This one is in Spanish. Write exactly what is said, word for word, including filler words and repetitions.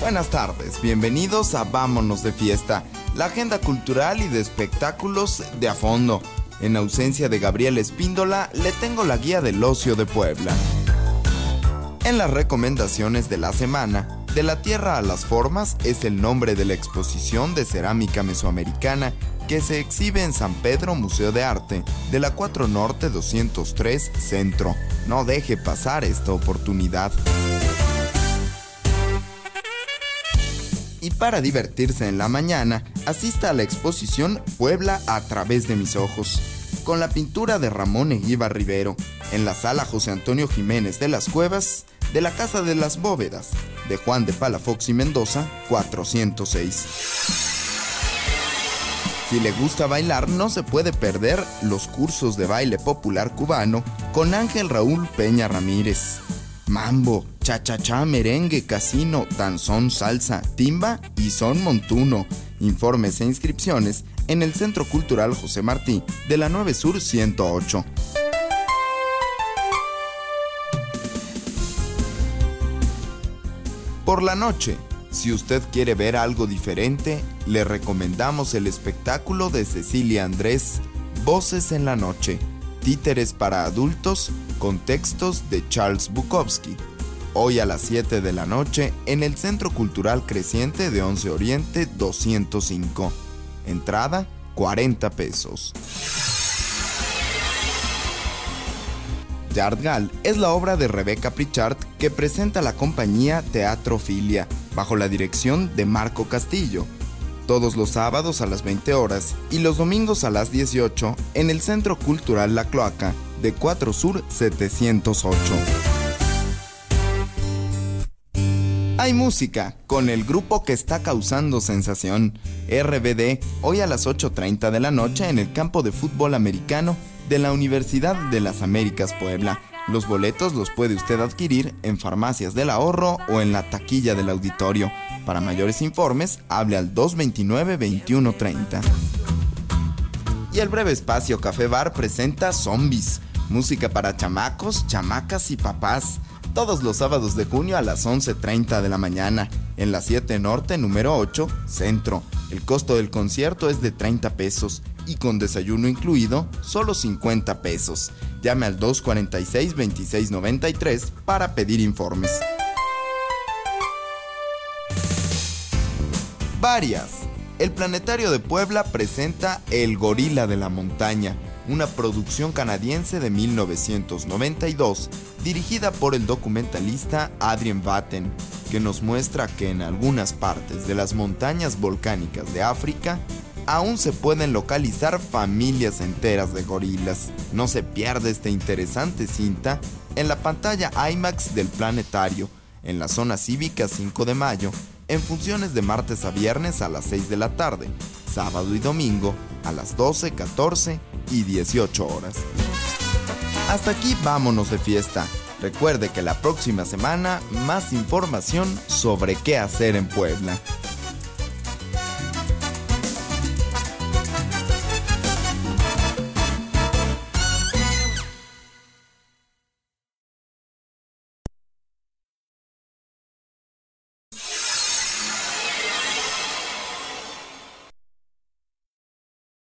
Buenas tardes, bienvenidos a Vámonos de Fiesta, la agenda cultural y de espectáculos de a fondo. En ausencia de Gabriel Espíndola, le tengo la guía del ocio de Puebla. En las recomendaciones de la semana, De la Tierra a las Formas es el nombre de la exposición de cerámica mesoamericana que se exhibe en San Pedro Museo de Arte, de la cuatro Norte doscientos tres Centro. No deje pasar esta oportunidad. Y para divertirse en la mañana, asista a la exposición Puebla a través de mis ojos, con la pintura de Ramón Eguíbar Rivero, en la sala José Antonio Jiménez de las Cuevas, de la Casa de las Bóvedas, de Juan de Palafox y Mendoza, cuatrocientos seis. Si le gusta bailar, no se puede perder los cursos de baile popular cubano con Ángel Raúl Peña Ramírez. Mambo, cha-cha-cha, merengue, casino, danzón, salsa, timba y son montuno. Informes e inscripciones en el Centro Cultural José Martí de la nueve Sur ciento ocho. Por la noche, si usted quiere ver algo diferente, le recomendamos el espectáculo de Cecilia Andrés, Voces en la Noche, títeres para adultos con textos de Charles Bukowski. Hoy a las siete de la noche en el Centro Cultural Creciente de once Oriente doscientos cinco. Entrada, cuarenta pesos. Yardgal es la obra de Rebeca Pritchard que presenta la compañía Teatro Filia, bajo la dirección de Marco Castillo. Todos los sábados a las veinte horas y los domingos a las dieciocho en el Centro Cultural La Cloaca de cuatro Sur setecientos ocho. Hay música con el grupo que está causando sensación, R B D, hoy a las ocho treinta de la noche en el campo de fútbol americano de la Universidad de las Américas Puebla. Los boletos los puede usted adquirir en Farmacias del Ahorro o en la taquilla del auditorio. Para mayores informes, hable al dos veintinueve veintiuno treinta. Y el breve espacio Café Bar presenta Zombies, música para chamacos, chamacas y papás. Todos los sábados de junio a las once treinta de la mañana, en la siete Norte número ocho, Centro. El costo del concierto es de treinta pesos y con desayuno incluido, solo cincuenta pesos. Llame al dos cuarenta y seis veintiséis noventa y tres para pedir informes. Varias. El Planetario de Puebla presenta El Gorila de la Montaña, una producción canadiense de mil novecientos noventa y dos, dirigida por el documentalista Adrien Batten, que nos muestra que en algunas partes de las montañas volcánicas de África aún se pueden localizar familias enteras de gorilas. No se pierde esta interesante cinta en la pantalla IMAX del Planetario, en la zona cívica cinco de mayo, en funciones de martes a viernes a las seis de la tarde, sábado y domingo a las doce, catorce y dieciocho horas. Hasta aquí Vámonos de Fiesta. Recuerde que la próxima semana más información sobre qué hacer en Puebla.